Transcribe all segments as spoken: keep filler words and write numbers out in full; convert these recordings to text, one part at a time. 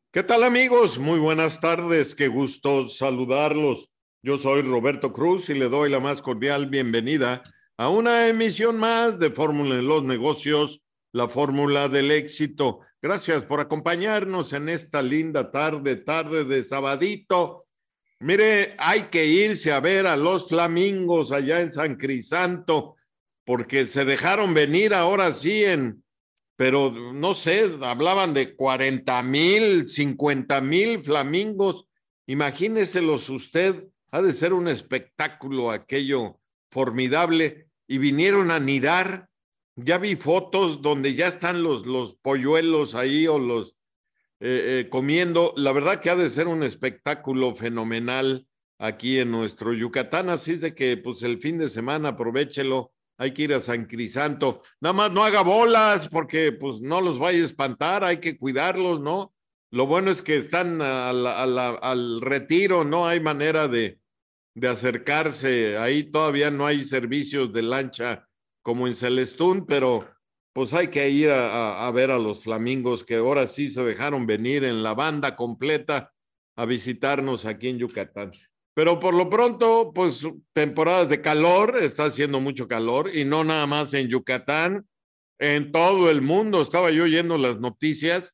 ¿Qué tal, amigos? Muy buenas tardes, qué gusto saludarlos. Yo soy Roberto Cruz y le doy la más cordial bienvenida a una emisión más de Fórmula en los Negocios, la fórmula del éxito. Gracias por acompañarnos en esta linda tarde, tarde de sabadito. Mire, hay que irse a ver a los Flamingos allá en San Crisanto, porque se dejaron venir ahora sí en pero no sé, hablaban de cuarenta mil, cincuenta mil flamingos. Imagíneselos usted, ha de ser un espectáculo aquello formidable. Y vinieron a nidar. Ya vi fotos donde ya están los, los polluelos ahí o los eh, eh, comiendo. La verdad que ha de ser un espectáculo fenomenal aquí en nuestro Yucatán. Así es de que pues el fin de semana aprovechelo. Hay que ir a San Crisanto. Nada más no haga bolas porque pues no los vaya a espantar, hay que cuidarlos, ¿no? Lo bueno es que están a la, a la, al retiro, no hay manera de, de acercarse. Ahí todavía no hay servicios de lancha como en Celestún, pero pues hay que ir a, a, a ver a los flamingos que ahora sí se dejaron venir en la banda completa a visitarnos aquí en Yucatán. Pero por lo pronto, pues temporadas de calor, está haciendo mucho calor y no nada más en Yucatán, en todo el mundo. Estaba yo oyendo las noticias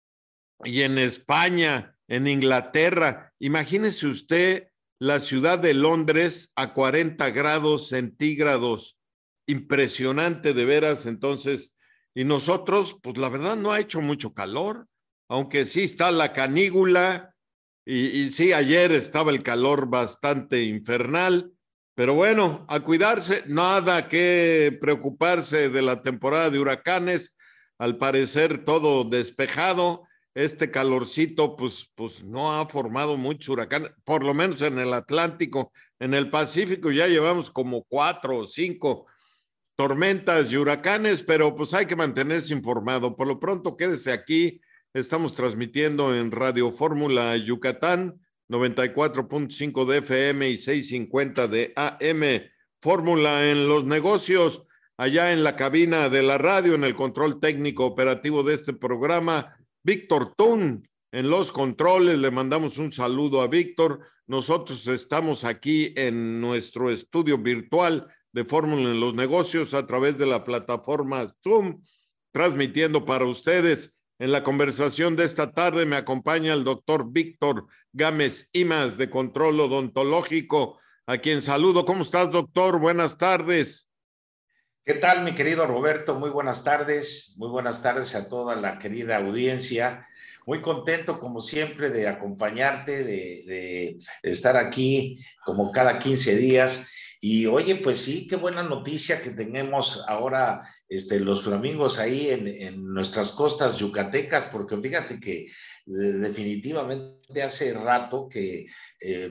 y en España, en Inglaterra. Imagínese usted la ciudad de Londres a cuarenta grados centígrados. Impresionante de veras. Entonces, y nosotros, pues la verdad no ha hecho mucho calor, aunque sí está la canícula. Y, y sí, ayer estaba el calor bastante infernal, pero bueno, a cuidarse, nada que preocuparse de la temporada de huracanes, al parecer todo despejado, este calorcito pues, pues no ha formado mucho huracán, por lo menos en el Atlántico, en el Pacífico ya llevamos como cuatro o cinco tormentas y huracanes, pero pues hay que mantenerse informado. Por lo pronto, quédese aquí. Estamos transmitiendo en Radio Fórmula Yucatán, noventa y cuatro punto cinco de F M y seiscientos cincuenta de A M. Fórmula en los negocios, allá en la cabina de la radio, en el control técnico operativo de este programa, Víctor Tun. En los controles le mandamos un saludo a Víctor. Nosotros estamos aquí en nuestro estudio virtual de Fórmula en los Negocios a través de la plataforma Zoom, transmitiendo para ustedes. En la conversación de esta tarde me acompaña el doctor Víctor Gámez Imas de Control Odontológico, a quien saludo. ¿Cómo estás, doctor? Buenas tardes. ¿Qué tal, mi querido Roberto? Muy buenas tardes. Muy buenas tardes a toda la querida audiencia. Muy contento, como siempre, de acompañarte, de, de estar aquí como cada quince días. Y oye, pues sí, qué buena noticia que tenemos ahora este, los flamingos ahí en, en nuestras costas yucatecas, porque fíjate que eh, definitivamente hace rato que eh,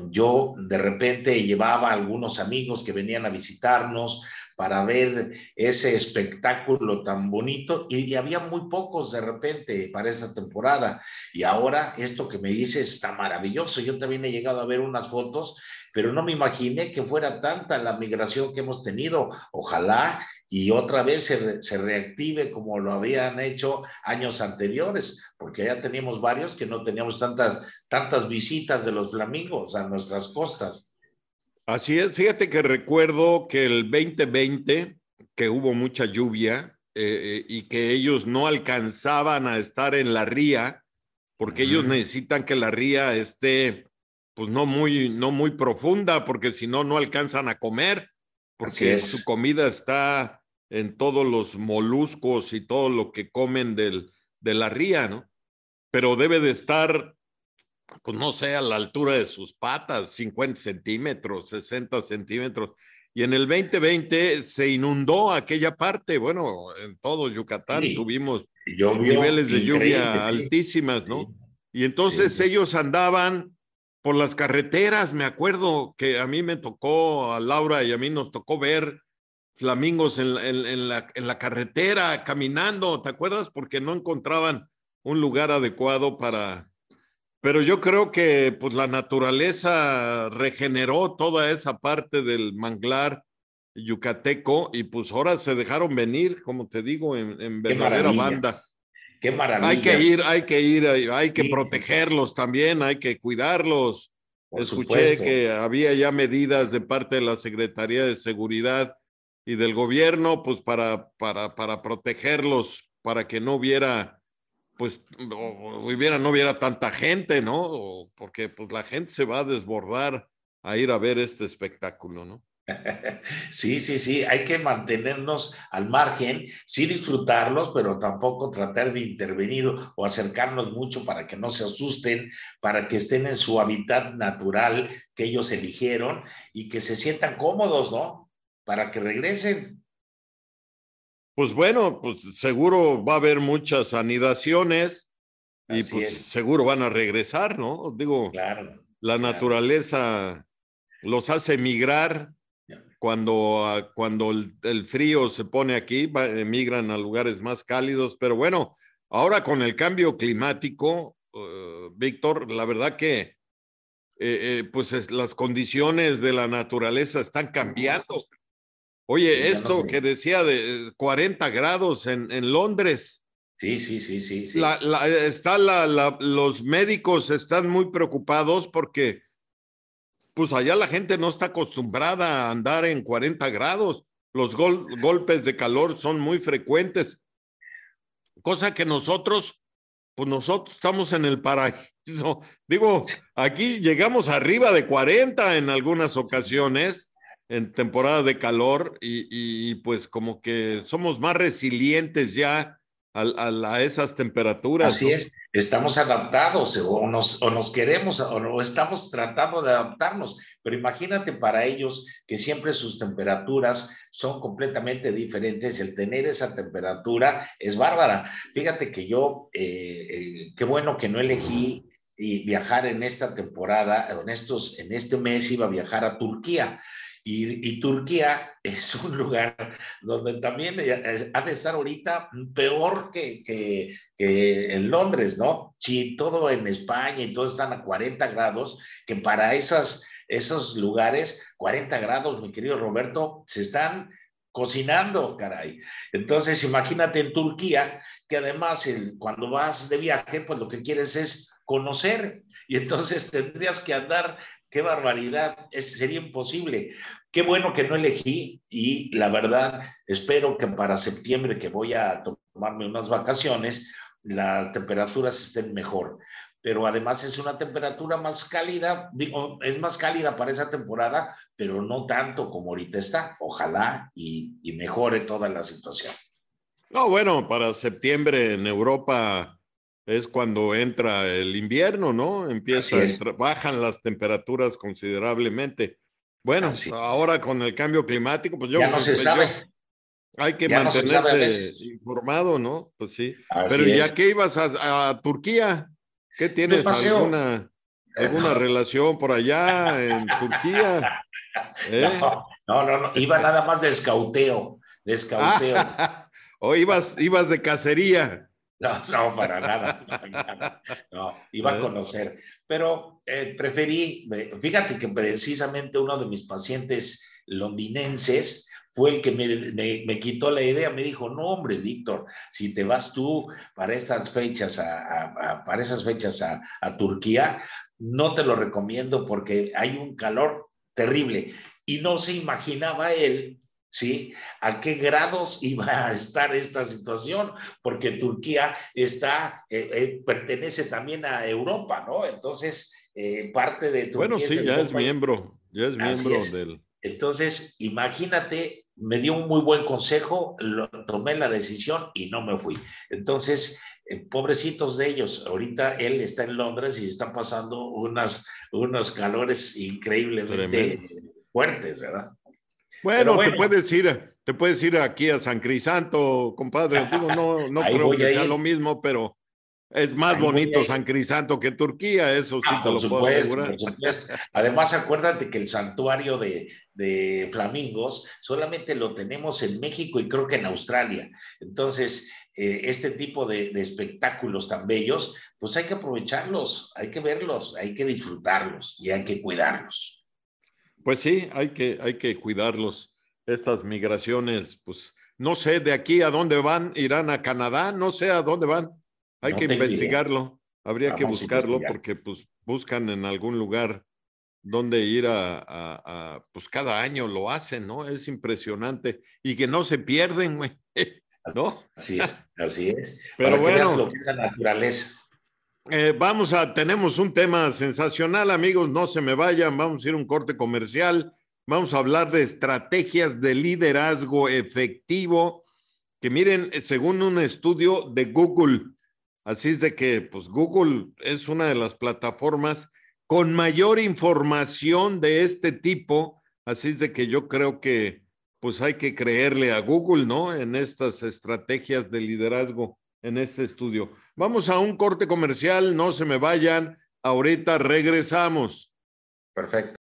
yo de repente llevaba a algunos amigos que venían a visitarnos para ver ese espectáculo tan bonito y, y había muy pocos de repente para esa temporada. Y ahora esto que me dices está maravilloso. Yo también he llegado a ver unas fotos, pero no me imaginé que fuera tanta la migración que hemos tenido. Ojalá y otra vez se, se reactive como lo habían hecho años anteriores, porque ya teníamos varios que no teníamos tantas, tantas visitas de los flamingos a nuestras costas. Así es, fíjate que recuerdo que el veinte veinte, que hubo mucha lluvia eh, eh, y que ellos no alcanzaban a estar en la ría, Uh porque ellos -huh. necesitan que la ría esté, pues no muy, no muy profunda, porque si no, no alcanzan a comer, Así porque su es. comida está en todos los moluscos y todo lo que comen del, de la ría, ¿no? Pero debe de estar, pues no sé, a la altura de sus patas, cincuenta centímetros, sesenta centímetros. Y en el veinte veinte se inundó aquella parte. Bueno, en todo Yucatán Sí, tuvimos llovió niveles de increíble, lluvia sí, altísimas, sí, ¿no? Y sí, entonces sí. ellos andaban por las carreteras. Me acuerdo que a mí me tocó, a Laura y a mí nos tocó ver flamingos en, en, en, la, en la carretera caminando, ¿te acuerdas? Porque no encontraban un lugar adecuado para, pero yo creo que pues la naturaleza regeneró toda esa parte del manglar yucateco y pues ahora se dejaron venir, como te digo, en, en Qué verdadera maravilla. banda. qué Hay que maravilla. ir, hay que ir, hay, hay que Sí, protegerlos también, hay que cuidarlos. por Escuché supuesto. que había ya medidas de parte de la Secretaría de Seguridad y del gobierno, pues para, para, para protegerlos, para que no hubiera, pues, o hubiera, no hubiera tanta gente, ¿no? O porque pues la gente se va a desbordar a ir a ver este espectáculo, ¿no? Sí, sí, sí, hay que mantenernos al margen, sí disfrutarlos, pero tampoco tratar de intervenir o acercarnos mucho para que no se asusten, para que estén en su hábitat natural que ellos eligieron y que se sientan cómodos, ¿no? Para que regresen. Pues bueno, pues seguro va a haber muchas anidaciones y Así pues es, seguro van a regresar, ¿no? Digo, claro, la claro. naturaleza los hace migrar cuando, uh, cuando el, el, frío se pone aquí, va, emigran a lugares más cálidos, pero bueno, ahora con el cambio climático, uh, Víctor, la verdad que eh, eh, pues es, las condiciones de la naturaleza están cambiando. Sí, Oye, ya no esto que sé. decía de cuarenta grados en, en Londres, Sí, sí, sí, sí, la, sí. la, está la, la, los médicos están muy preocupados porque pues allá la gente no está acostumbrada a andar en cuarenta grados. Los gol golpes de calor son muy frecuentes, cosa que nosotros, pues nosotros estamos en el paraíso. Digo, aquí llegamos arriba de cuarenta en algunas ocasiones, en temporada de calor, y, y pues como que somos más resilientes ya a, a, a esas temperaturas, Así ¿no? es, estamos adaptados o nos, o nos queremos o, no, estamos tratando de adaptarnos, pero imagínate para ellos que siempre sus temperaturas son completamente diferentes, el tener esa temperatura es bárbara. Fíjate que yo, eh, eh, qué bueno que no elegí y viajar en esta temporada, en, estos, en este mes iba a viajar a Turquía. Y, y, Turquía es un lugar donde también ha de estar ahorita peor que, que, que en Londres, ¿no? Si todo en España y todo están a cuarenta grados, que para esas, esos lugares, cuarenta grados, mi querido Roberto, se están cocinando, caray. Entonces, imagínate en Turquía, que además el, cuando vas de viaje, pues lo que quieres es conocer, y entonces tendrías que andar, qué barbaridad, es, sería imposible. Qué bueno que no elegí, y la verdad, espero que para septiembre, que voy a tomarme unas vacaciones, las temperaturas estén mejor. Pero además es una temperatura más cálida, digo, es más cálida para esa temporada, pero no tanto como ahorita está. Ojalá y, y mejore toda la situación. No, bueno, para septiembre en Europa es cuando entra el invierno, ¿no? Así Empieza, entra, es, bajan las temperaturas considerablemente. Bueno, así. ahora con el cambio climático, pues Ya yo, no se pues yo, sabe, hay que ya no se sabe a mantenerse veces. informado, ¿no? Pues sí. Pero Así ¿ya es. qué ibas a, a Turquía? ¿Qué De tienes? paseo. ¿Alguna, alguna relación por allá en Turquía? ¿Eh? No, no, no, no, iba nada más de escauteo, de escauteo. Ah, o ibas, ibas de cacería. No, no, para nada, para nada. No, iba a ¿Eh? conocer, pero eh, preferí, fíjate que precisamente uno de mis pacientes londinenses fue el que me, me, me, quitó la idea, me dijo, no hombre, Víctor, si te vas tú para estas fechas, a, a, a para esas fechas a, a Turquía, no te lo recomiendo porque hay un calor terrible. Y no se imaginaba él, ¿sí? ¿A qué grados iba a estar esta situación? Porque Turquía está, eh, eh, pertenece también a Europa, ¿no? Entonces, eh, parte de Bueno, Turquía es sí, ya es Europa y miembro, ya es así miembro es. del... Entonces, imagínate, me dio un muy buen consejo, lo, tomé la decisión y no me fui. Entonces, eh, pobrecitos de ellos, ahorita él está en Londres y está pasando unas, unos calores increíblemente Tremendo. fuertes, ¿verdad? Pero Bueno, te bueno, puedes ir, te puedes ir aquí a San Crisanto, compadre. Digo, no, no ahí creo voy que a sea lo ir, mismo, pero es más ahí voy a bonito ir. San Crisanto que Turquía, eso sí Ah, te por lo puedo supuesto, por asegurar. supuesto. Además, acuérdate que el santuario de, de flamingos solamente lo tenemos en México y creo que en Australia. Entonces, eh, este tipo de, de espectáculos tan bellos, pues hay que aprovecharlos, hay que verlos, hay que disfrutarlos y hay que cuidarlos. Pues sí, hay que, hay que cuidarlos. Estas migraciones, pues no sé de aquí a dónde van, irán a Canadá, no sé a dónde van. Hay No que tengo idea. investigarlo, habría que Vamos a buscarlo investigar. porque pues buscan en algún lugar donde ir a, a, a, pues cada año lo hacen, ¿no? Es impresionante y que no se pierden, güey, ¿no? Así es, así es. Pero Para que veas bueno, lo que es la naturaleza. eh, vamos a, tenemos un tema sensacional, amigos, no se me vayan, vamos a ir a un corte comercial, vamos a hablar de estrategias de liderazgo efectivo, que miren, según un estudio de Google, así es de que, pues Google es una de las plataformas con mayor información de este tipo, así es de que yo creo que, pues hay que creerle a Google, ¿no? En estas estrategias de liderazgo, en este estudio. Vamos a un corte comercial, no se me vayan, ahorita regresamos. Perfecto.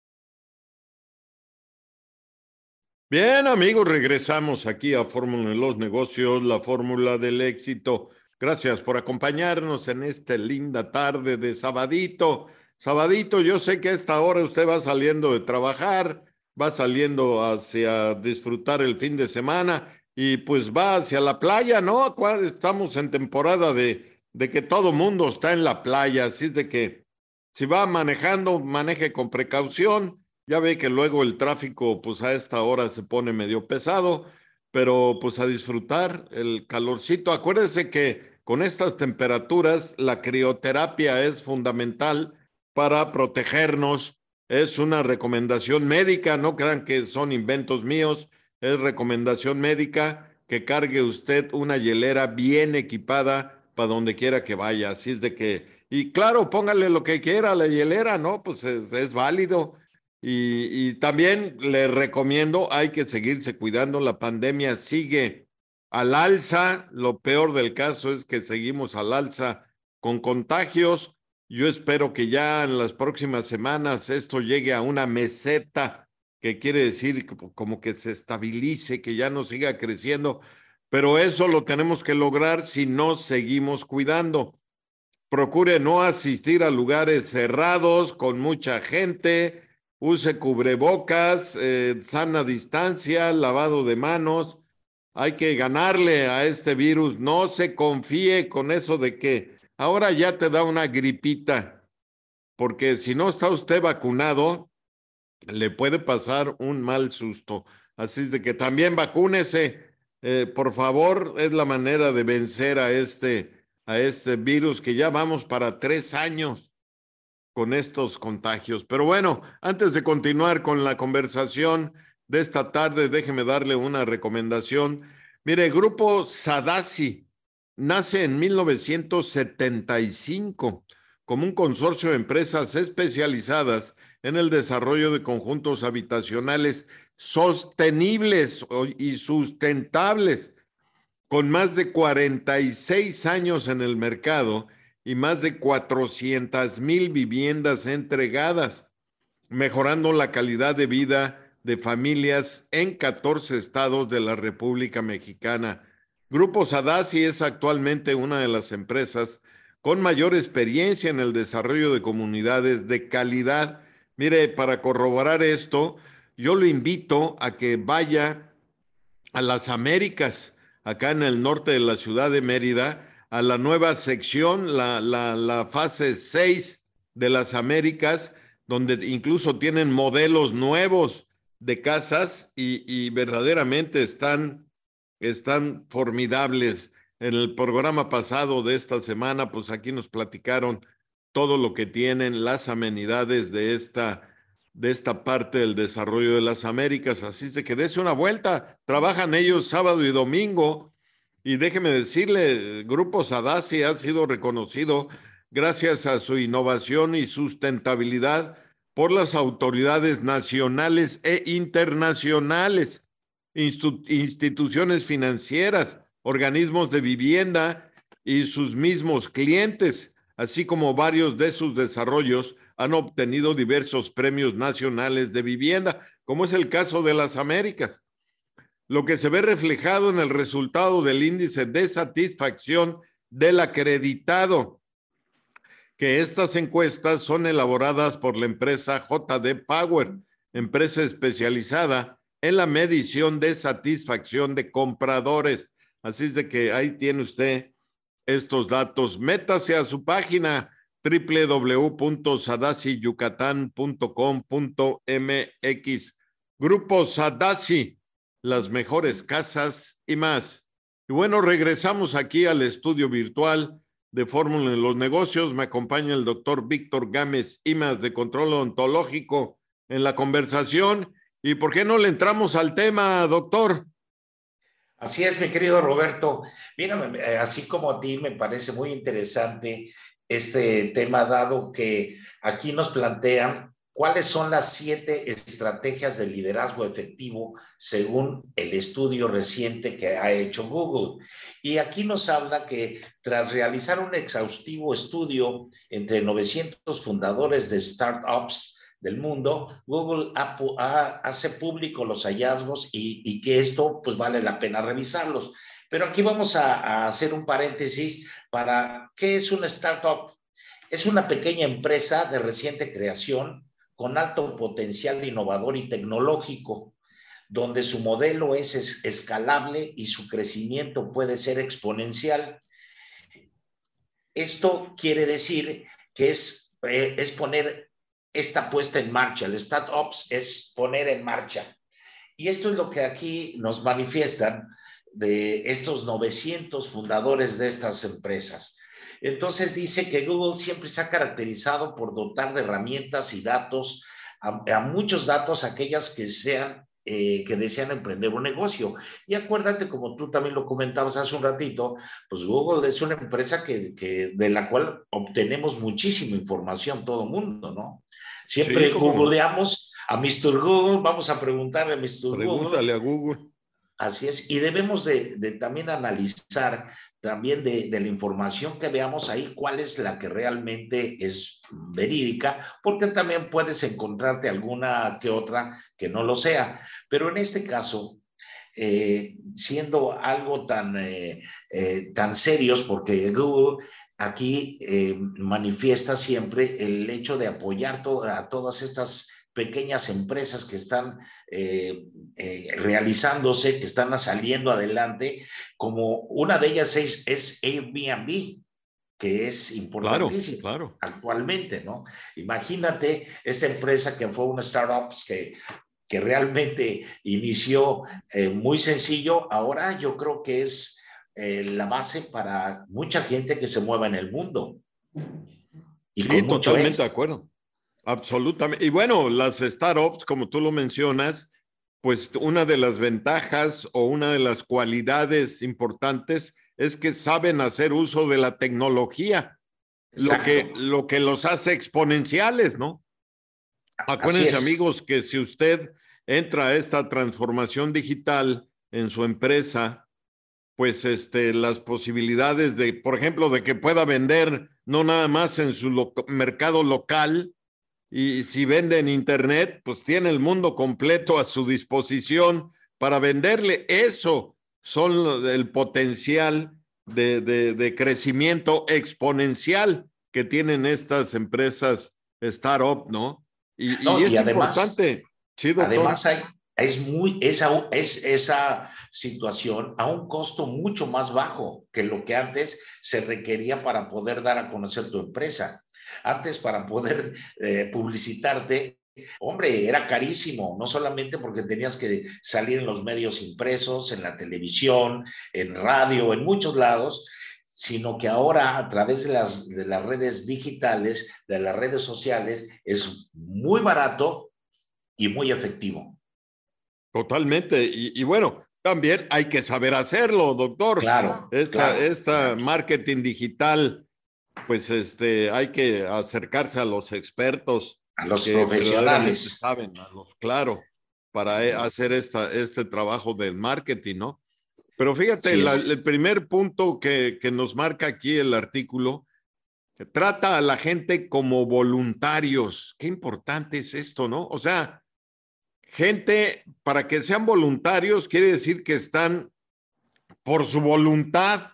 Bien, amigos, regresamos aquí a Fórmula de los Negocios, la fórmula del éxito. Gracias por acompañarnos en esta linda tarde de sabadito. Sabadito, yo sé que a esta hora usted va saliendo de trabajar, va saliendo hacia disfrutar el fin de semana y pues va hacia la playa, ¿no? Estamos en temporada de, de que todo mundo está en la playa, así es de que si va manejando, maneje con precaución. Ya ve que luego el tráfico, pues a esta hora se pone medio pesado, pero pues a disfrutar el calorcito. Acuérdese que con estas temperaturas la crioterapia es fundamental para protegernos. Es una recomendación médica, no crean que son inventos míos, es recomendación médica que cargue usted una hielera bien equipada para donde quiera que vaya. Así es de que, y claro, póngale lo que quiera a la hielera, ¿no? Pues es, es válido. Y, y también le recomiendo, hay que seguirse cuidando, la pandemia sigue al alza, lo peor del caso es que seguimos al alza con contagios. Yo espero que ya en las próximas semanas esto llegue a una meseta, que quiere decir como que se estabilice, que ya no siga creciendo, pero eso lo tenemos que lograr si no seguimos cuidando. Procure no asistir a lugares cerrados con mucha gente, use cubrebocas, eh, sana distancia, lavado de manos. Hay que ganarle a este virus. No se confíe con eso de que ahora ya te da una gripita, porque si no está usted vacunado, le puede pasar un mal susto. Así es de que también vacúnese, eh, por favor, es la manera de vencer a este, a este virus que ya vamos para tres años con estos contagios. Pero bueno, antes de continuar con la conversación de esta tarde, déjeme darle una recomendación. Mire, el grupo Sadasi nace en mil novecientos setenta y cinco como un consorcio de empresas especializadas en el desarrollo de conjuntos habitacionales sostenibles y sustentables, con más de cuarenta y seis años en el mercado y más de cuatrocientas mil viviendas entregadas, mejorando la calidad de vida de familias en catorce estados de la República Mexicana. Grupo Sadasi es actualmente una de las empresas con mayor experiencia en el desarrollo de comunidades de calidad. Mire, para corroborar esto, yo lo invito a que vaya a las Américas, acá en el norte de la ciudad de Mérida, a la nueva sección, la, la, la fase seis de las Américas, donde incluso tienen modelos nuevos de casas y, y verdaderamente están, están formidables. En el programa pasado de esta semana, pues aquí nos platicaron todo lo que tienen, las amenidades de esta de esta parte del desarrollo de las Américas. Así es de que dése una vuelta. Trabajan ellos sábado y domingo. Y déjeme decirle, el Grupo Sadasi ha sido reconocido gracias a su innovación y sustentabilidad por las autoridades nacionales e internacionales, institu instituciones financieras, organismos de vivienda y sus mismos clientes, así como varios de sus desarrollos han obtenido diversos premios nacionales de vivienda, como es el caso de las Américas, lo que se ve reflejado en el resultado del índice de satisfacción del acreditado, que estas encuestas son elaboradas por la empresa J D Power, empresa especializada en la medición de satisfacción de compradores. Así es de que ahí tiene usted estos datos. Métase a su página doble u doble u doble u punto sadasi yucatán punto com punto m x. Grupo Sadasi, las mejores casas y más. Y bueno, regresamos aquí al estudio virtual de Fórmula en los Negocios. Me acompaña el doctor Víctor Gámez Imaz de Control Ontológico en la conversación. ¿Y por qué no le entramos al tema, doctor? Así es, mi querido Roberto. Mira, así como a ti me parece muy interesante este tema, dado que aquí nos plantean cuáles son las siete estrategias de liderazgo efectivo según el estudio reciente que ha hecho Google. Y aquí nos habla que tras realizar un exhaustivo estudio entre novecientos fundadores de startups del mundo, Google ha, ha, hace público los hallazgos y, y que esto pues vale la pena revisarlos. Pero aquí vamos a, a hacer un paréntesis para ¿qué es una startup? Es una pequeña empresa de reciente creación con alto potencial innovador y tecnológico, donde su modelo es, es escalable y su crecimiento puede ser exponencial. Esto quiere decir que es, eh, es poner esta puesta en marcha. El startups es poner en marcha. Y esto es lo que aquí nos manifiestan de estos novecientos fundadores de estas empresas. Entonces dice que Google siempre se ha caracterizado por dotar de herramientas y datos, a, a muchos datos, aquellas que sean, eh, que desean emprender un negocio. Y acuérdate, como tú también lo comentabas hace un ratito, pues Google es una empresa que, que, de la cual obtenemos muchísima información todo el mundo, ¿no? Siempre Sí, googleamos no? a mister Google, vamos a preguntarle a mister Google. Pregúntale a Google. Así es, y debemos de, de también analizar también de, de la información que veamos ahí, cuál es la que realmente es verídica, porque también puedes encontrarte alguna que otra que no lo sea. Pero en este caso, eh, siendo algo tan, eh, eh, tan serios, porque Google aquí eh, manifiesta siempre el hecho de apoyar to a todas estas pequeñas empresas que están eh, eh, realizándose, que están saliendo adelante, como una de ellas es, es Airbnb, que es importantísimo claro, claro. actualmente, ¿no? Imagínate esta empresa que fue una startup que, que realmente inició eh, muy sencillo, ahora yo creo que es eh, la base para mucha gente que se mueva en el mundo. Y Sí, con mucho totalmente de éxito. acuerdo. Absolutamente. Y bueno, las startups, como tú lo mencionas, pues una de las ventajas o una de las cualidades importantes es que saben hacer uso de la tecnología, lo que, Exacto. lo que los hace exponenciales, ¿no? Así Acuérdense, es. amigos, que si usted entra a esta transformación digital en su empresa, pues este, las posibilidades de, por ejemplo, de que pueda vender no nada más en su lo mercado local, y si vende en internet, pues tiene el mundo completo a su disposición para venderle. Eso son el potencial de, de, de crecimiento exponencial que tienen estas empresas startup, ¿no? Y, y No, y es además, importante. Sí, doctor. además hay, es muy, esa, es esa situación a un costo mucho más bajo que lo que antes se requería para poder dar a conocer tu empresa. Antes, para poder eh, publicitarte, hombre, era carísimo, no solamente porque tenías que salir en los medios impresos, en la televisión, en radio, en muchos lados, sino que ahora a través de las, de las redes digitales, de las redes sociales, es muy barato y muy efectivo. Totalmente. Y, y bueno, también hay que saber hacerlo, doctor. Claro, Esta, claro, esta claro. marketing digital, pues este, hay que acercarse a los expertos A los que verdaderamente profesionales. saben, a los claro, para eh, hacer esta, este trabajo del marketing, ¿no? Pero fíjate, Así la, es. el primer punto que, que nos marca aquí el artículo, trata a la gente como voluntarios. Qué importante es esto, ¿no? O sea, gente, para que sean voluntarios, quiere decir que están por su voluntad,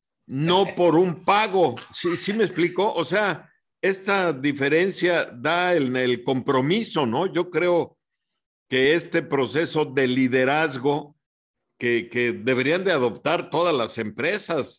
no por un pago. ¿Sí, sí me explico? O sea, esta diferencia da el, el compromiso, ¿no? Yo creo que este proceso de liderazgo que, que deberían de adoptar todas las empresas,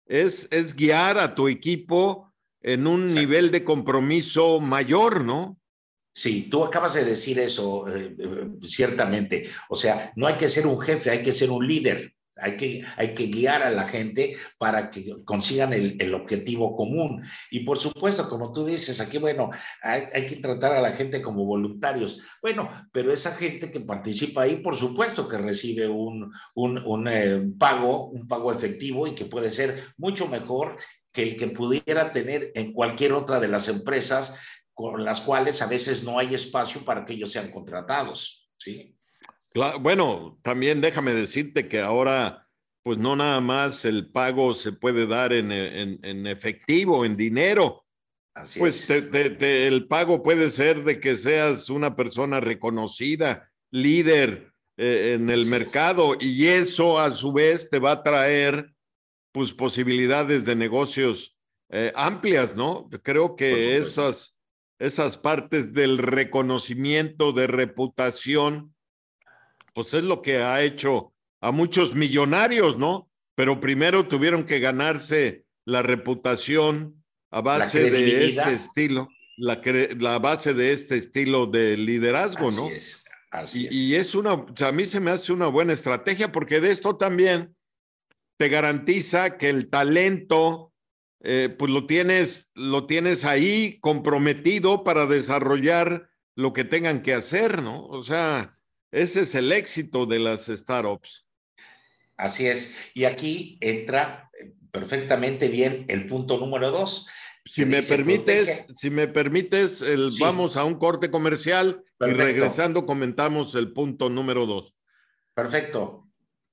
es, es guiar a tu equipo en un Exacto. nivel de compromiso mayor, ¿no? Sí, tú acabas de decir eso, eh, eh, ciertamente. O sea, no hay que ser un jefe, hay que ser un líder. Hay que, hay que guiar a la gente para que consigan el, el objetivo común. Y por supuesto, como tú dices, aquí, bueno, hay, hay que tratar a la gente como voluntarios. Bueno, pero esa gente que participa ahí, por supuesto que recibe un, un, un eh, pago, un pago efectivo y que puede ser mucho mejor que el que pudiera tener en cualquier otra de las empresas con las cuales a veces no hay espacio para que ellos sean contratados, ¿sí? Claro, bueno, también déjame decirte que ahora, pues no nada más el pago se puede dar en, en, en efectivo, en dinero. Así Pues te, es. te, te, el pago puede ser de que seas una persona reconocida, líder eh, en el Así es. mercado, y eso a su vez te va a traer pues posibilidades de negocios eh, amplias, ¿no? Creo Por que supuesto. esas, esas partes del reconocimiento de reputación pues es lo que ha hecho a muchos millonarios, ¿no? Pero primero tuvieron que ganarse la reputación a La base de este credibilidad, estilo, la, la base de este estilo de liderazgo, así ¿no? es, así Y, y es. es una, o sea, a mí se me hace una buena estrategia porque de esto también te garantiza que el talento, eh, pues lo tienes, lo tienes ahí comprometido para desarrollar lo que tengan que hacer, ¿no? O sea, ese es el éxito de las startups. Así es. Y aquí entra perfectamente bien el punto número dos, Si que me dice permites, protege. si me permites, el, vamos Sí, a un corte comercial y perfecto, regresando comentamos el punto número dos. perfecto.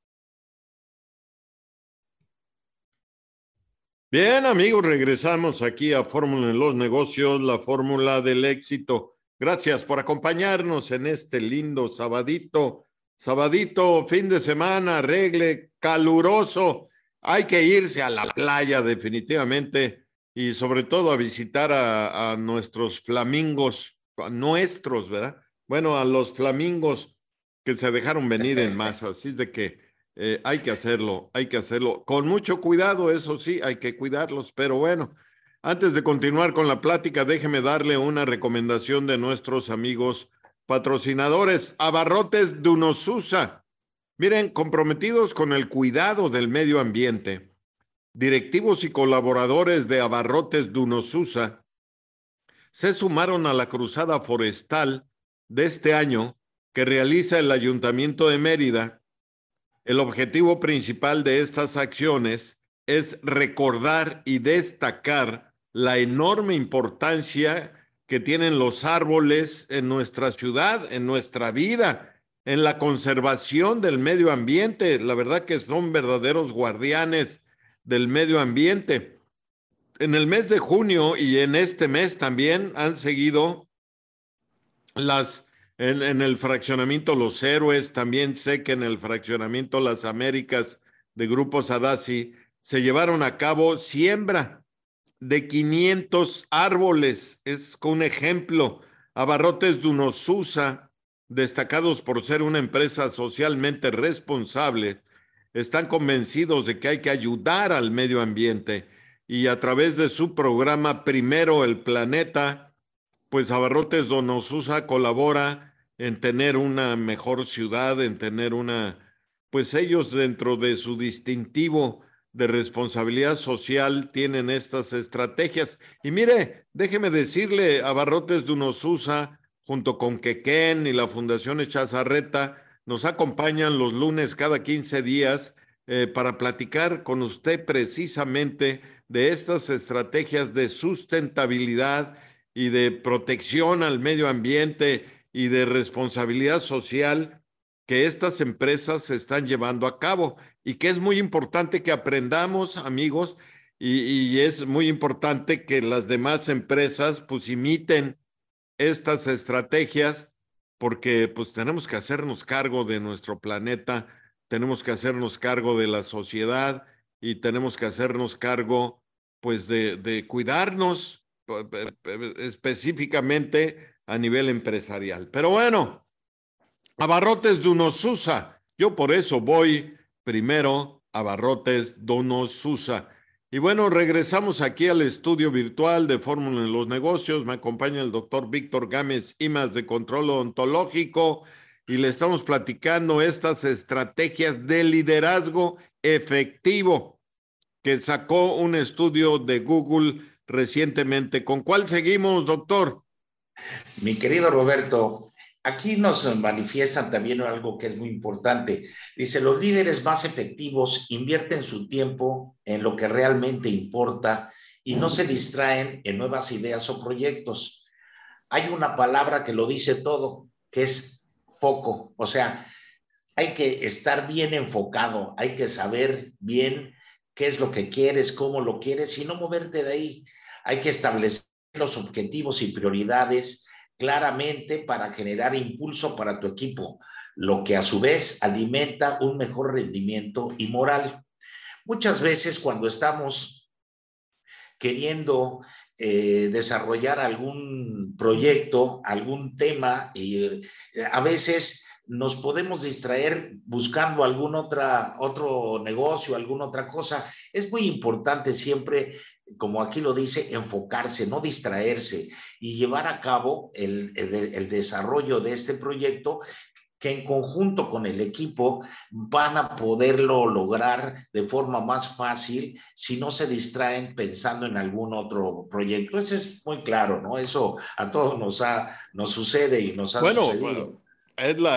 Bien, amigos, regresamos aquí a Fórmula en los Negocios, la fórmula del éxito. Gracias por acompañarnos en este lindo sabadito, sabadito, fin de semana, arregle, caluroso. Hay que irse a la playa definitivamente y sobre todo a visitar a, a nuestros flamingos, a nuestros, ¿verdad? Bueno, a los flamingos que se dejaron venir en masa, así es de que eh, hay que hacerlo, hay que hacerlo. Con mucho cuidado, eso sí, hay que cuidarlos. Pero bueno, antes de continuar con la plática, déjeme darle una recomendación de nuestros amigos patrocinadores, Abarrotes Dunosusa. Miren, comprometidos con el cuidado del medio ambiente, directivos y colaboradores de Abarrotes Dunosusa se sumaron a la cruzada forestal de este año que realiza el Ayuntamiento de Mérida. El objetivo principal de estas acciones es recordar y destacar la enorme importancia que tienen los árboles en nuestra ciudad, en nuestra vida, en la conservación del medio ambiente. La verdad que son verdaderos guardianes del medio ambiente. En el mes de junio y en este mes también han seguido las, en, en el fraccionamiento Los Héroes, también sé que en el fraccionamiento Las Américas de Grupo Sadasi se llevaron a cabo siembra de quinientos árboles. Es un ejemplo. Abarrotes Dunosusa, destacados por ser una empresa socialmente responsable, están convencidos de que hay que ayudar al medio ambiente y a través de su programa Primero el Planeta, pues Abarrotes Donosusa colabora en tener una mejor ciudad, en tener una, pues ellos dentro de su distintivo de responsabilidad social tienen estas estrategias. Y mire, déjeme decirle, Abarrotes Donosusa, junto con Quequén y la Fundación Echazarreta, nos acompañan los lunes cada quince días eh, para platicar con usted precisamente de estas estrategias de sustentabilidad y de protección al medio ambiente y de responsabilidad social que estas empresas se están llevando a cabo y que es muy importante que aprendamos, amigos, y, y es muy importante que las demás empresas pues imiten estas estrategias porque pues tenemos que hacernos cargo de nuestro planeta, tenemos que hacernos cargo de la sociedad y tenemos que hacernos cargo pues de, de cuidarnos específicamente a nivel empresarial. Pero bueno, Abarrotes Donosusa, yo por eso voy primero a Abarrotes Donosusa. Y bueno, regresamos aquí al estudio virtual de Fórmula en los Negocios. Me acompaña el doctor Víctor Gámez Imas de Control Ontológico y le estamos platicando estas estrategias de liderazgo efectivo que sacó un estudio de Google recientemente. ¿Con cuál seguimos, doctor? Mi querido Roberto, aquí nos manifiestan también algo que es muy importante. Dice, los líderes más efectivos invierten su tiempo en lo que realmente importa y no se distraen en nuevas ideas o proyectos. Hay una palabra que lo dice todo, que es foco. O sea, hay que estar bien enfocado, hay que saber bien qué es lo que quieres, cómo lo quieres y no moverte de ahí. Hay que establecer los objetivos y prioridades claramente para generar impulso para tu equipo, lo que a su vez alimenta un mejor rendimiento y moral. Muchas veces cuando estamos queriendo eh, desarrollar algún proyecto, algún tema, y eh, a veces nos podemos distraer buscando algún otra, otro negocio, alguna otra cosa. Es muy importante siempre, como aquí lo dice, enfocarse, no distraerse y llevar a cabo el, el, el desarrollo de este proyecto que en conjunto con el equipo van a poderlo lograr de forma más fácil si no se distraen pensando en algún otro proyecto. Eso es muy claro, ¿no? Eso a todos nos, ha, nos sucede y nos ha Bueno, sucedido. es la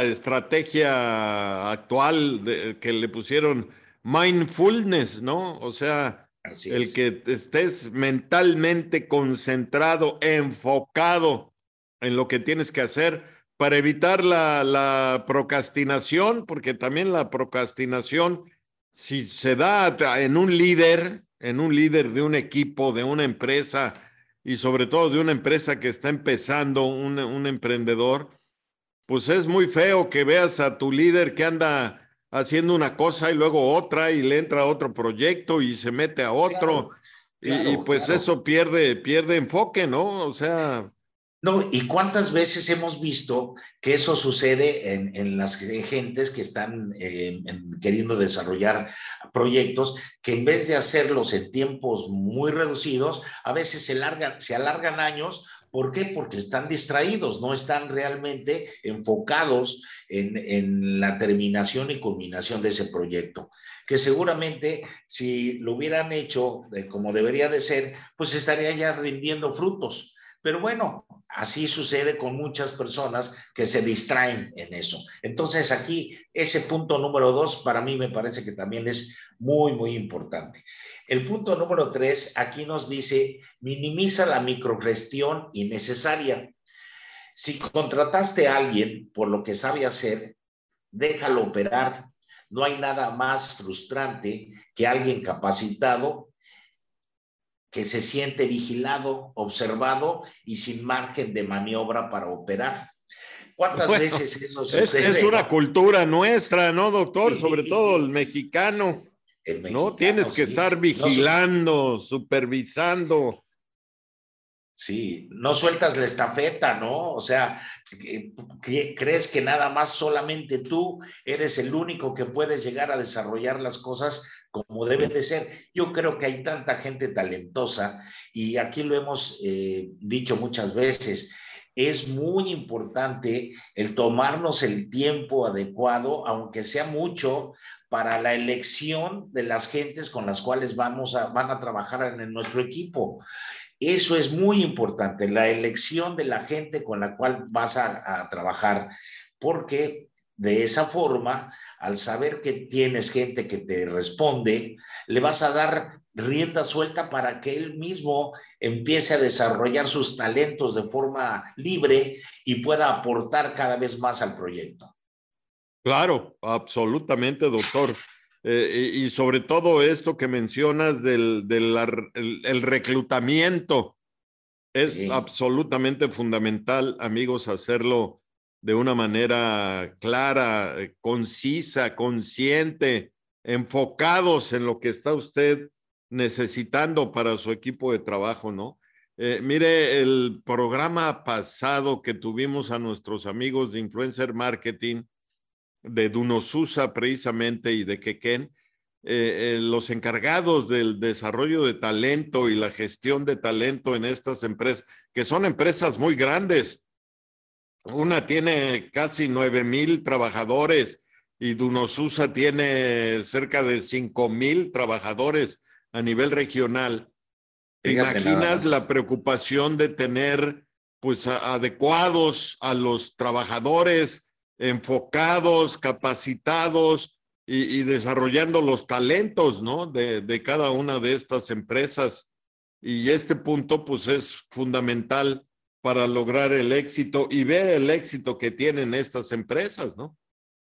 estrategia actual de, que le pusieron mindfulness, ¿no? O sea, Así el es. que estés mentalmente concentrado, enfocado en lo que tienes que hacer para evitar la, la procrastinación, porque también la procrastinación, si se da en un líder, en un líder de un equipo, de una empresa, y sobre todo de una empresa que está empezando, un, un emprendedor, pues es muy feo que veas a tu líder que anda haciendo una cosa y luego otra y le entra a otro proyecto y se mete a otro Claro, y, y claro, pues claro. eso pierde, pierde enfoque, ¿no? O sea, No, y cuántas veces hemos visto que eso sucede en, en las gentes que están eh, en, queriendo desarrollar proyectos, que en vez de hacerlos en tiempos muy reducidos, a veces se, largan, se alargan años. ¿Por qué? Porque están distraídos, no están realmente enfocados en, en la terminación y culminación de ese proyecto. Que seguramente si lo hubieran hecho de como debería de ser, pues estaría ya rindiendo frutos. Pero bueno, así sucede con muchas personas que se distraen en eso. Entonces aquí ese punto número dos para mí me parece que también es muy, muy importante. El punto número tres aquí nos dice, minimiza la microgestión innecesaria. Si contrataste a alguien por lo que sabe hacer, déjalo operar. No hay nada más frustrante que alguien capacitado que se siente vigilado, observado y sin margen de maniobra para operar. ¿Cuántas bueno, veces eso es, es sucede, una no? cultura nuestra, ¿no, doctor? Sobre todo el Sí, mexicano, el ¿no? mexicano, Tienes que sí. estar No, vigilando, supervisando. sí, no sueltas la estafeta, ¿no? O sea, crees que nada más solamente tú eres el único que puedes llegar a desarrollar las cosas como deben de ser. Yo creo que hay tanta gente talentosa y aquí lo hemos eh, dicho muchas veces. Es muy importante el tomarnos el tiempo adecuado, aunque sea mucho, para la elección de las gentes con las cuales vamos a, van a trabajar en, en nuestro equipo. Eso es muy importante, la elección de la gente con la cual vas a, a trabajar, porque de esa forma, al saber que tienes gente que te responde, le vas a dar rienda suelta para que él mismo empiece a desarrollar sus talentos de forma libre y pueda aportar cada vez más al proyecto. Claro, absolutamente, doctor. Eh, y, y sobre todo esto que mencionas del, del ar- el, el reclutamiento, es Sí, absolutamente fundamental, amigos, hacerlo de una manera clara, eh, concisa, consciente, enfocados en lo que está usted necesitando para su equipo de trabajo, ¿no? Eh, mire, el programa pasado que tuvimos a nuestros amigos de Influencer Marketing, de Dunosusa precisamente y de Quequén, eh, eh, los encargados del desarrollo de talento y la gestión de talento en estas empresas, que son empresas muy grandes. Una tiene casi nueve mil trabajadores y Dunosusa tiene cerca de cinco mil trabajadores a nivel regional. ¿Te Fíjate nada imaginas la más. preocupación de tener pues a, adecuados a los trabajadores, enfocados, capacitados y, y desarrollando los talentos, ¿no? De, de cada una de estas empresas. Y este punto pues es fundamental para lograr el éxito y ver el éxito que tienen estas empresas, ¿no?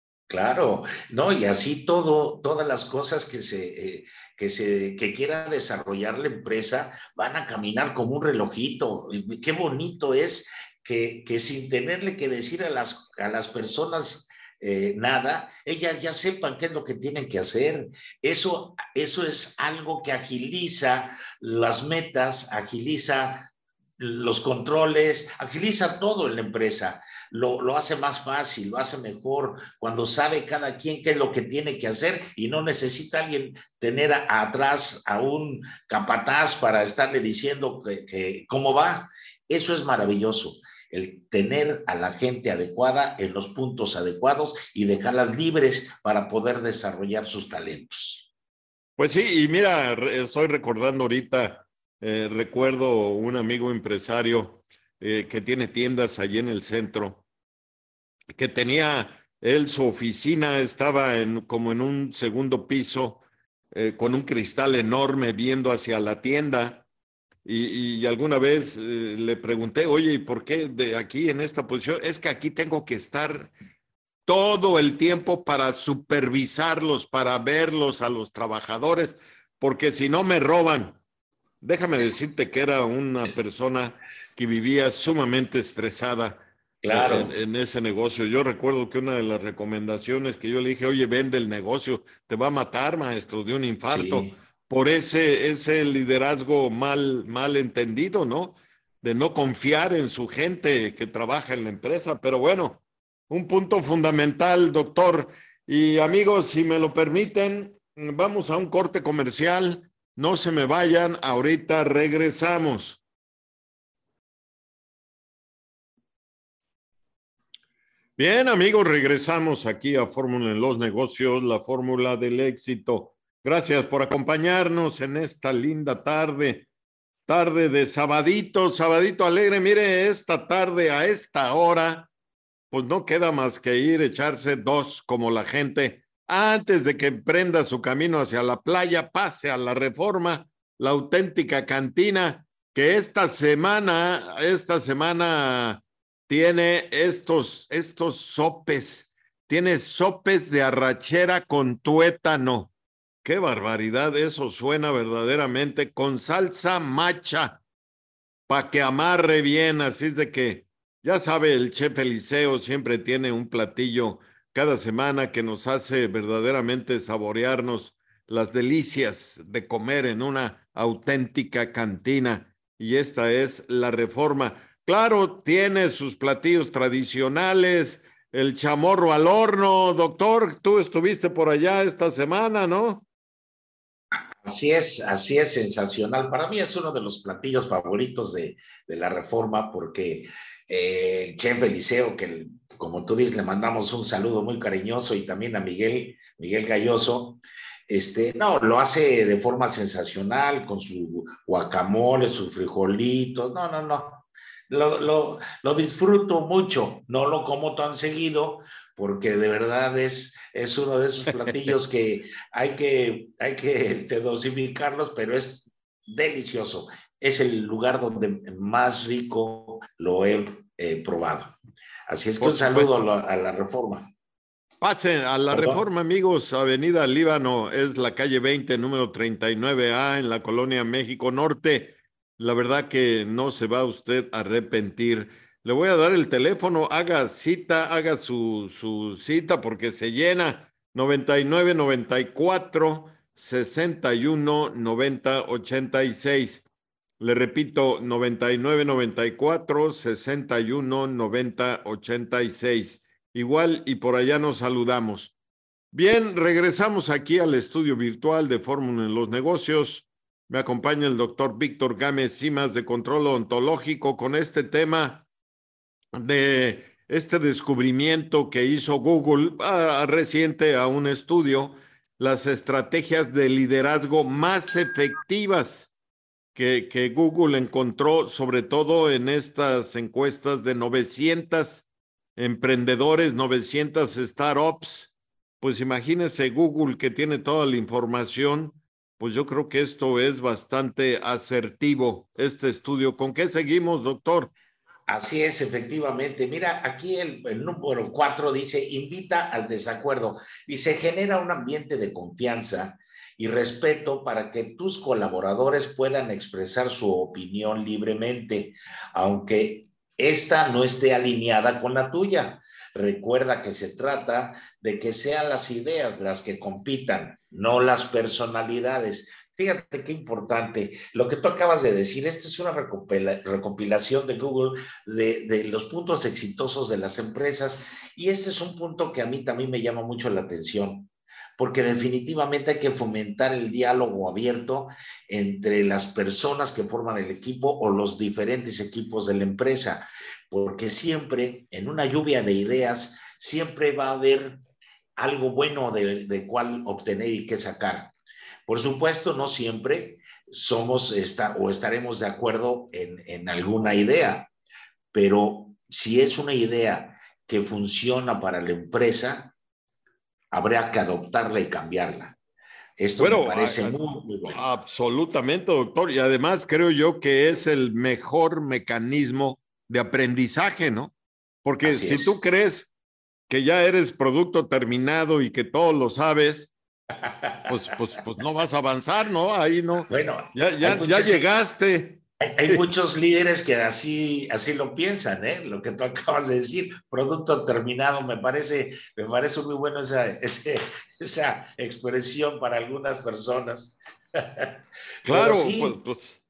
Claro, no, y así todo, todas las cosas que se, eh, que se, que quiera desarrollar la empresa van a caminar como un relojito. Y qué bonito es que, que sin tenerle que decir a las, a las personas eh, nada, ellas ya sepan qué es lo que tienen que hacer. Eso, eso es algo que agiliza las metas, agiliza los controles, agiliza todo en la empresa. Lo, lo, hace más fácil, lo hace mejor, cuando sabe cada quien qué es lo que tiene que hacer y no necesita alguien tener a, a atrás a un capataz para estarle diciendo que, que, cómo va. Eso es maravilloso, el tener a la gente adecuada en los puntos adecuados y dejarlas libres para poder desarrollar sus talentos. Pues sí, y mira, estoy recordando ahorita, eh, recuerdo un amigo empresario eh, que tiene tiendas allí en el centro, que tenía él su oficina, estaba en, como en un segundo piso, eh, con un cristal enorme viendo hacia la tienda. Y, y alguna vez eh, le pregunté, oye, ¿y por qué de aquí en esta posición? Es que aquí tengo que estar todo el tiempo para supervisarlos, para verlos a los trabajadores, porque si no me roban. Déjame decirte que era una persona que vivía sumamente estresada eh, en, Claro, en ese negocio. Yo recuerdo que una de las recomendaciones que yo le dije, oye, vende el negocio, te va a matar, maestro, de un infarto, sí. por ese, ese liderazgo mal, mal entendido, ¿no? De no confiar en su gente que trabaja en la empresa. Pero bueno, un punto fundamental, doctor. Y amigos, si me lo permiten, vamos a un corte comercial. No se me vayan, ahorita regresamos. Bien, amigos, regresamos aquí a Fórmula en los Negocios, la fórmula del éxito. Gracias por acompañarnos en esta linda tarde, tarde de sabadito, sabadito alegre. Mire, esta tarde a esta hora, pues no queda más que ir, echarse dos como la gente. Antes de que emprenda su camino hacia la playa, pase a la Reforma, la auténtica cantina, que esta semana, esta semana tiene estos, estos sopes, tiene sopes de arrachera con tuétano. Qué barbaridad, eso suena verdaderamente con salsa macha, para que amarre bien, así es de que ya sabe, el chef Eliseo siempre tiene un platillo cada semana que nos hace verdaderamente saborearnos las delicias de comer en una auténtica cantina. Y esta es la Reforma. Claro, tiene sus platillos tradicionales, el chamorro al horno. Doctor, tú estuviste por allá esta semana, ¿no? Así es, así es, sensacional. Para mí es uno de los platillos favoritos de, de la Reforma porque eh, Chef Eliseo, que como tú dices, le mandamos un saludo muy cariñoso y también a Miguel, Miguel Galloso, este, no, lo hace de forma sensacional con su guacamole, sus frijolitos, no, no, no. Lo, lo, lo disfruto mucho, no lo como tan seguido porque de verdad es, es uno de esos platillos que hay que, hay que este, dosificarlos, pero es delicioso. Es el lugar donde más rico lo he eh, probado. Así es que Por un saludo a supuesto. la, a la Reforma. Pase a la ¿Perdón? Reforma, amigos. Avenida Líbano es la calle veinte, número treinta y nueve A, en la colonia México Norte. La verdad que no se va usted a arrepentir. Le voy a dar el teléfono, haga cita, haga su, su cita porque se llena. noventa y nueve, noventa y cuatro, sesenta y uno, noventa, ochenta y seis. Le repito, noventa y nueve, noventa y cuatro, sesenta y uno, noventa, ochenta y seis. Igual y por allá nos saludamos. Bien, regresamos aquí al estudio virtual de Fórmula en los Negocios. Me acompaña el doctor Víctor Gámez Simas de Control Ontológico con este tema de este descubrimiento que hizo Google ah, reciente a un estudio, las estrategias de liderazgo más efectivas que, que Google encontró, sobre todo en estas encuestas de novecientos emprendedores, novecientas startups. Pues imagínese Google, que tiene toda la información. Pues yo creo que esto es bastante asertivo, este estudio. ¿Con qué seguimos, doctor? Así es, efectivamente. Mira, aquí el, el número cuatro dice, invita al desacuerdo. Dice, genera un ambiente de confianza y respeto para que tus colaboradores puedan expresar su opinión libremente, aunque esta no esté alineada con la tuya. Recuerda que se trata de que sean las ideas las que compitan, no las personalidades. Fíjate qué importante. Lo que tú acabas de decir, esta es una recopila, recopilación de Google de, de los puntos exitosos de las empresas, y ese es un punto que a mí también me llama mucho la atención, porque definitivamente hay que fomentar el diálogo abierto entre las personas que forman el equipo o los diferentes equipos de la empresa, porque siempre en una lluvia de ideas, siempre va a haber algo bueno de, de cuál obtener y qué sacar. Por supuesto, no siempre somos esta, o estaremos de acuerdo en, en alguna idea, pero si es una idea que funciona para la empresa, habrá que adoptarla y cambiarla. Esto me Bueno, a, parece muy, muy bueno. a, absolutamente, doctor. Y además creo yo que es el mejor mecanismo de aprendizaje, ¿no? Porque Así si tú es. crees que ya eres producto terminado y que todo lo sabes, pues, pues, pues no vas a avanzar, ¿no? Ahí no. Bueno, Ya, hay ya, ya mucha gente. llegaste. Hay, hay, muchos líderes que así, así lo piensan, ¿eh? Lo que tú acabas de decir, producto terminado, me parece, me parece muy bueno esa, ese, esa expresión para algunas personas. Pero Claro, pues, sí. pues.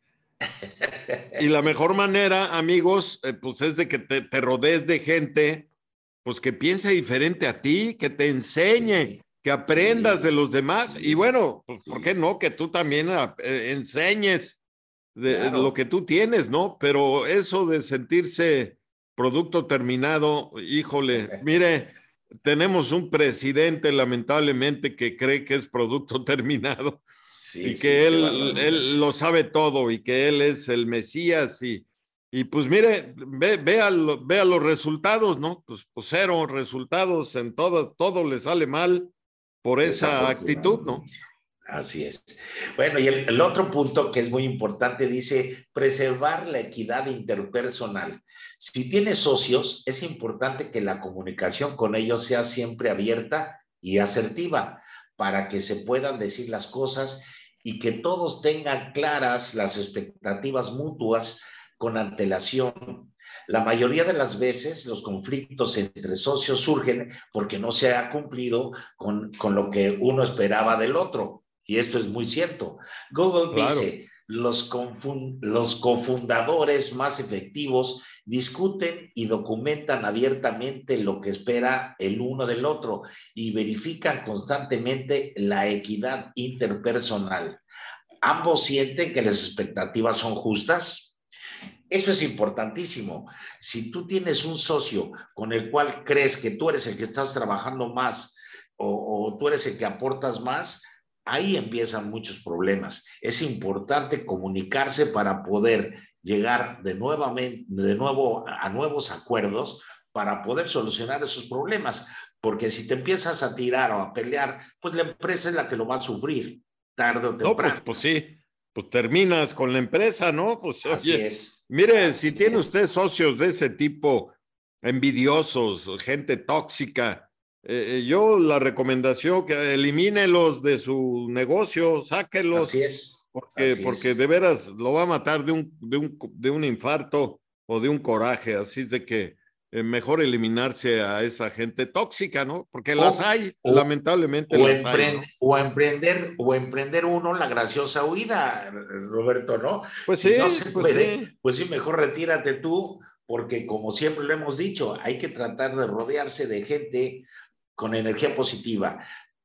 Y la mejor manera, amigos, eh, pues es de que te, te rodees de gente, pues que piense diferente a ti, que te enseñe, Sí, que aprendas de sí, los demás. Y sí, bueno, pues ¿por qué sí, no? Que tú también eh, enseñes de, de lo claro. que tú tienes, ¿no? Pero eso de sentirse producto terminado, híjole, mire, tenemos un presidente lamentablemente que cree que es producto terminado Sí, y que sí, qué él, barbaridad. él lo sabe todo y que él es el Mesías y, y pues mire, ve, vea, lo, vea los resultados, ¿no? Pues, pues cero resultados en todo, todo le sale mal por esa actitud, ¿no? Desafortunadamente. Así es. Bueno, y el, el, otro punto que es muy importante dice preservar la equidad interpersonal. Si tienes socios, es importante que la comunicación con ellos sea siempre abierta y asertiva para que se puedan decir las cosas y que todos tengan claras las expectativas mutuas con antelación. La mayoría de las veces los conflictos entre socios surgen porque no se ha cumplido con, con lo que uno esperaba del otro. Y esto es muy cierto. Google Claro. dice, los, los cofundadores más efectivos discuten y documentan abiertamente lo que espera el uno del otro y verifican constantemente la equidad interpersonal. Ambos sienten que las expectativas son justas. Eso es importantísimo. Si tú tienes un socio con el cual crees que tú eres el que estás trabajando más o, o tú eres el que aportas más, ahí empiezan muchos problemas. Es importante comunicarse para poder llegar de, nuevamente, de nuevo a nuevos acuerdos para poder solucionar esos problemas. Porque si te empiezas a tirar o a pelear, pues la empresa es la que lo va a sufrir tarde o No, pues, temprano. pues sí, pues terminas con la empresa, ¿no? Pues Así oye, es, mire, si así tiene es. usted socios de ese tipo, envidiosos, gente tóxica, eh, eh, yo la recomendación que elimínelos de su negocio, Así sáquelos, es, porque, así porque es. de veras lo va a matar de un, de un, de un infarto o de un coraje, así es de que eh, mejor eliminarse a esa gente tóxica, ¿no? Porque las O, hay, o, lamentablemente o, las hay, emprende, ¿no? o, emprender, o emprender uno la graciosa huida, Roberto, ¿no? Pues Si no sí, se pues puede, sí. pues sí, mejor retírate tú, porque como siempre lo hemos dicho, hay que tratar de rodearse de gente con energía positiva.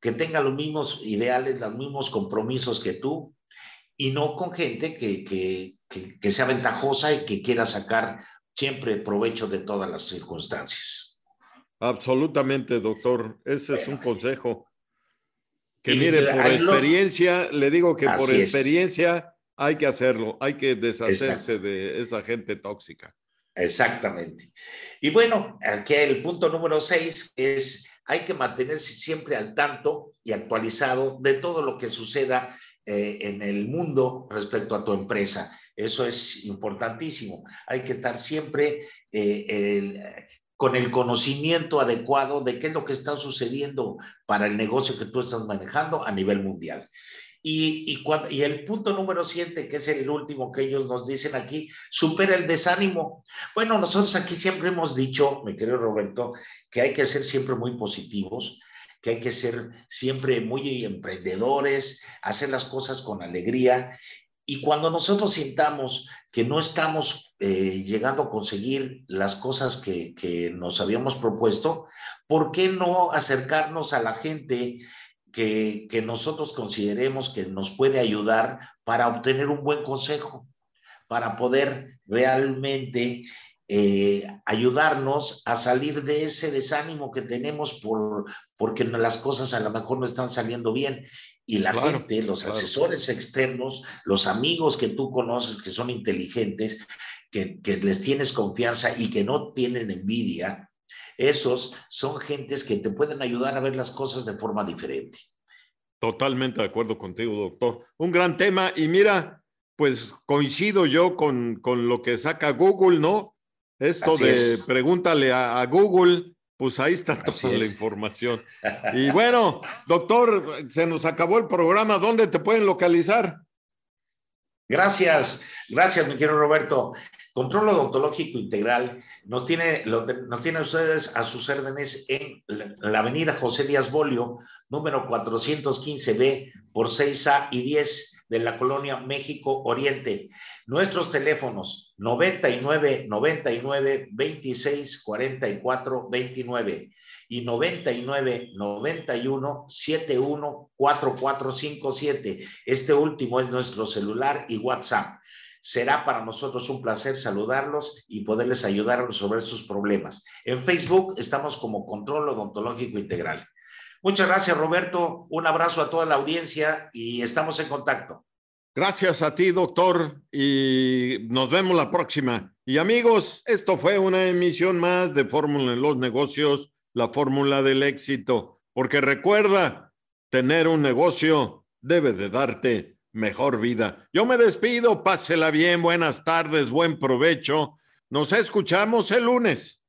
que tenga los mismos ideales, los mismos compromisos que tú, y no con gente que, que, que, que sea ventajosa y que quiera sacar siempre provecho de todas las circunstancias. Absolutamente, doctor. Ese es un Bueno, consejo. Que y mire, por lo, experiencia, le digo que por así es, experiencia hay que hacerlo, hay que deshacerse exacto. de esa gente tóxica. Exactamente. Y bueno, aquí el punto número seis es, hay que mantenerse siempre al tanto y actualizado de todo lo que suceda eh, en el mundo respecto a tu empresa. Eso es importantísimo. Hay que estar siempre eh, el, con el conocimiento adecuado de qué es lo que está sucediendo para el negocio que tú estás manejando a nivel mundial. Y, y, cuando, y el punto número siete, que es el último que ellos nos dicen aquí, supera el desánimo. Bueno, nosotros aquí siempre hemos dicho, mi querido Roberto, que hay que ser siempre muy positivos, que hay que ser siempre muy emprendedores, hacer las cosas con alegría. Y cuando nosotros sintamos que no estamos eh, llegando a conseguir las cosas que, que nos habíamos propuesto, ¿por qué no acercarnos a la gente que, que nosotros consideremos que nos puede ayudar para obtener un buen consejo, para poder realmente eh, ayudarnos a salir de ese desánimo que tenemos por, porque las cosas a lo mejor no están saliendo bien? Y la Claro, gente, los claro. asesores externos, los amigos que tú conoces que son inteligentes, que, que les tienes confianza y que no tienen envidia, esos son gentes que te pueden ayudar a ver las cosas de forma diferente. Totalmente de acuerdo contigo, doctor. Un gran tema y mira, pues coincido yo con, con lo que saca Google, ¿no? Esto Así de es, pregúntale a, a Google, pues ahí está así toda la es. información. Y bueno, doctor, se nos acabó el programa. ¿Dónde te pueden localizar? Gracias, gracias, mi querido Roberto. Control Odontológico Integral nos tiene, nos tiene a ustedes a sus órdenes en la avenida José Díaz Bolio, número cuatrocientos quince B por seis A y diez de la colonia México Oriente. Nuestros teléfonos noventa y nueve, noventa y nueve, veintiséis, cuarenta y cuatro, veintinueve y noventa y nueve, noventa y uno, setenta y uno, cuarenta y cuatro cincuenta y siete. Este último es nuestro celular y WhatsApp. Será para nosotros un placer saludarlos y poderles ayudar a resolver sus problemas. En Facebook estamos como Control Odontológico Integral. Muchas gracias, Roberto. Un abrazo a toda la audiencia y estamos en contacto. Gracias a ti, doctor, y nos vemos la próxima. Y amigos, esto fue una emisión más de Fórmula en los Negocios, la fórmula del éxito. Porque recuerda, tener un negocio debe de darte mejor vida. Yo me despido, pásela bien, buenas tardes, buen provecho. Nos escuchamos el lunes.